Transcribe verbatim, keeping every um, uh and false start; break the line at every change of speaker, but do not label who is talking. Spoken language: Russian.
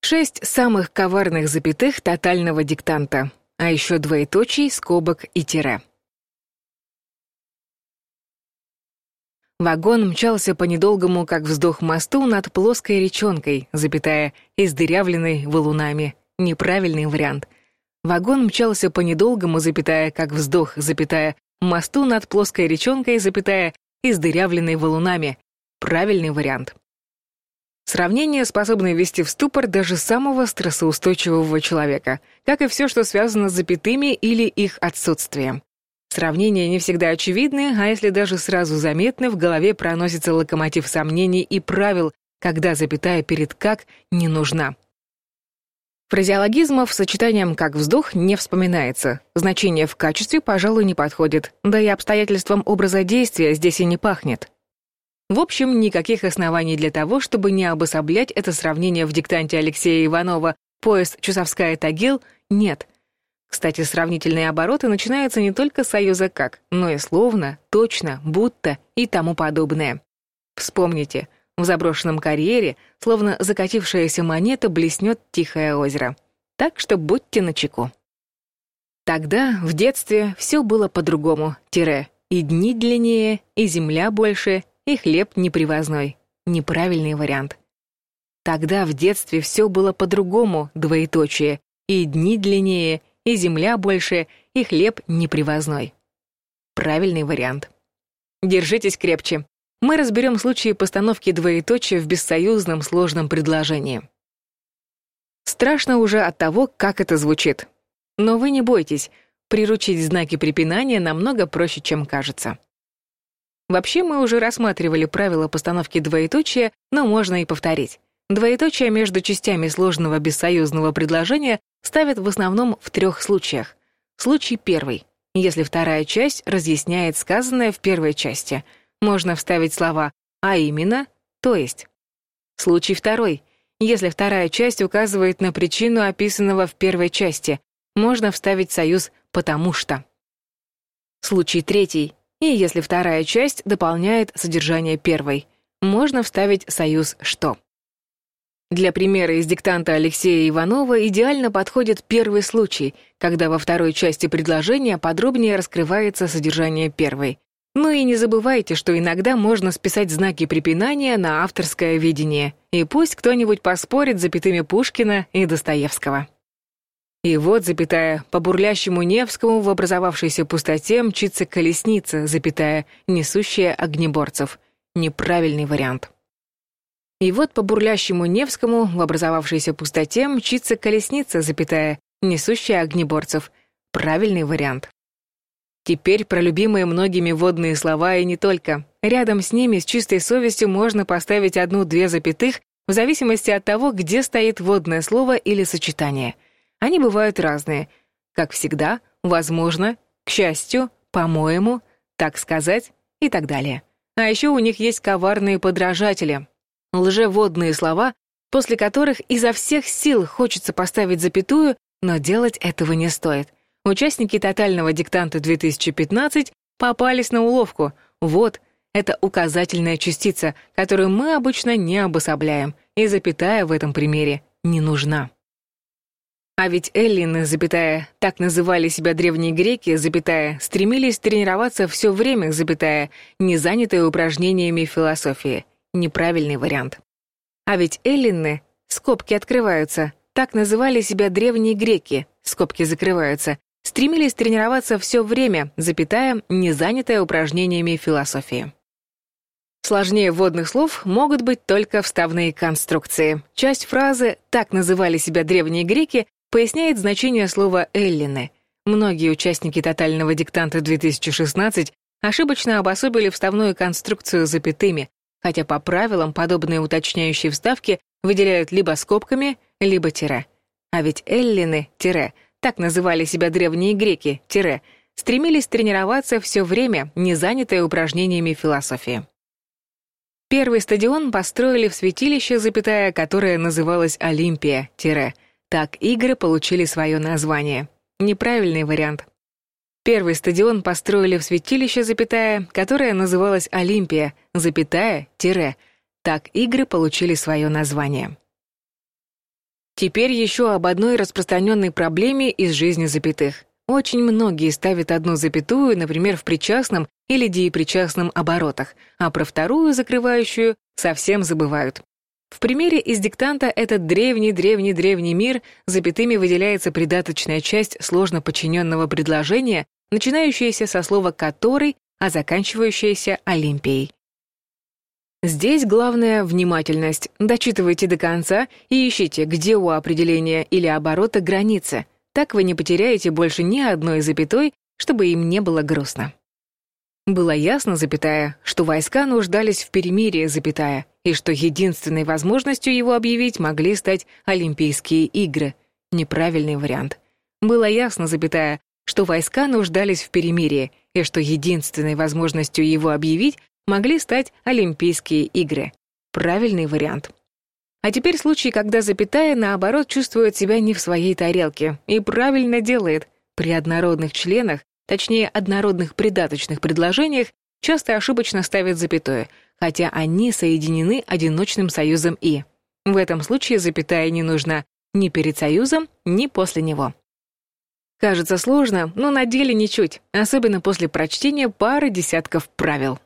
Шесть самых коварных запятых тотального диктанта, а еще двоеточий, скобок и тире. Вагон мчался по недолгому, как вздох, мосту над плоской речонкой, запятая, издырявленной валунами. Неправильный вариант. Вагон мчался по недолгому, запятая, как вздох, запятая, мосту над плоской речонкой, запятая, издырявленной валунами. Правильный вариант. Сравнение способно ввести в ступор даже самого стрессоустойчивого человека, как и все, что связано с запятыми или их отсутствием. Сравнения не всегда очевидны, а если даже сразу заметны, в голове проносится локомотив сомнений и правил, когда запятая перед «как» не нужна. Фразеологизмов с сочетанием «как вздох» не вспоминается. Значение в качестве, пожалуй, не подходит. Да и обстоятельствам образа действия здесь и не пахнет. В общем, никаких оснований для того, чтобы не обособлять это сравнение в диктанте Алексея Иванова «Поезд Чусовская-Тагил» нет. Кстати, сравнительные обороты начинаются не только с союза «как», но и словно, точно, будто и тому подобное. Вспомните, в заброшенном карьере, словно закатившаяся монета, блеснет тихое озеро. Так что будьте начеку. Тогда, в детстве, все было по-другому. Тире. И дни длиннее, и земля больше, и хлеб непривозной. Неправильный вариант. Тогда, в детстве, все было по-другому, двоеточие. И дни длиннее, и земля больше, и хлеб непривозной. Правильный вариант. Держитесь крепче. Мы разберем случаи постановки двоеточия в бессоюзном сложном предложении. Страшно уже от того, как это звучит. Но вы не бойтесь, приручить знаки препинания намного проще, чем кажется. Вообще, мы уже рассматривали правила постановки двоеточия, но можно и повторить. Двоеточие между частями сложного бессоюзного предложения ставят в основном в трех случаях. Случай первый. Если вторая часть разъясняет сказанное в первой части. Можно вставить слова «а именно», «то есть». Случай второй. Если вторая часть указывает на причину описанного в первой части. Можно вставить союз «потому что». Случай третий. И если вторая часть дополняет содержание первой. Можно вставить союз «что». Для примера из диктанта Алексея Иванова идеально подходит первый случай, когда во второй части предложения подробнее раскрывается содержание первой. Ну и не забывайте, что иногда можно списать знаки препинания на авторское видение, и пусть кто-нибудь поспорит с запятыми Пушкина и Достоевского. И вот, запятая, по бурлящему Невскому в образовавшейся пустоте мчится колесница, запятая, несущая огнеборцев. Неправильный вариант. И вот по бурлящему Невскому в образовавшейся пустоте мчится колесница, запятая, несущая огнеборцев. Правильный вариант. Теперь про любимые многими водные слова и не только. Рядом с ними с чистой совестью можно поставить одну-две запятых в зависимости от того, где стоит водное слово или сочетание. Они бывают разные. Как всегда, возможно, к счастью, по-моему, так сказать и так далее. А еще у них есть коварные подражатели. Лжеводные слова, после которых изо всех сил хочется поставить запятую, но делать этого не стоит. Участники тотального диктанта две тысячи пятнадцать попались на уловку. Вот, это указательная частица, которую мы обычно не обособляем, и запятая в этом примере не нужна. А ведь эллины, запятая, так называли себя древние греки, запятая, стремились тренироваться все время, запятая, не занятые упражнениями философии. Неправильный вариант. А ведь эллины, скобки открываются, так называли себя древние греки, скобки закрываются, стремились тренироваться все время, запятая, не занятая упражнениями философии. Сложнее вводных слов могут быть только вставные конструкции. Часть фразы «так называли себя древние греки» поясняет значение слова «эллины». Многие участники тотального диктанта две тысячи шестнадцать ошибочно обособили вставную конструкцию запятыми, хотя по правилам подобные уточняющие вставки выделяют либо скобками, либо тире. А ведь эллины, тире, так называли себя древние греки, тире, стремились тренироваться все время, не занятые упражнениями философии. Первый стадион построили в святилище, запятая, которое называлось Олимпия, тире. Так игры получили свое название. Неправильный вариант. Первый стадион построили в святилище, запятая, которое называлось Олимпия, запятая, тире. Так игры получили свое название. Теперь еще об одной распространенной проблеме из жизни запятых. Очень многие ставят одну запятую, например, в причастном или деепричастном оборотах, а про вторую, закрывающую, совсем забывают. В примере из диктанта «Этот древний-древний-древний мир» запятыми выделяется придаточная часть сложно подчиненного предложения, начинающаяся со слова «который», а заканчивающаяся «Олимпией». Здесь главное — внимательность. Дочитывайте до конца и ищите, где у определения или оборота границы. Так вы не потеряете больше ни одной запятой, чтобы им не было грустно. Было ясно, запятая, что войска нуждались в перемирии, запятая, и что единственной возможностью его объявить могли стать Олимпийские игры. Неправильный вариант. Было ясно, запятая, что войска нуждались в перемирии, и что единственной возможностью его объявить могли стать Олимпийские игры. Правильный вариант. А теперь случай, когда запятая, наоборот, чувствует себя не в своей тарелке, и правильно делает. При однородных членах, точнее, однородных придаточных предложениях, часто ошибочно ставят запятую, хотя они соединены одиночным союзом «и». В этом случае запятая не нужна ни перед союзом, ни после него. Кажется сложно, но на деле ничуть, особенно после прочтения пары десятков правил.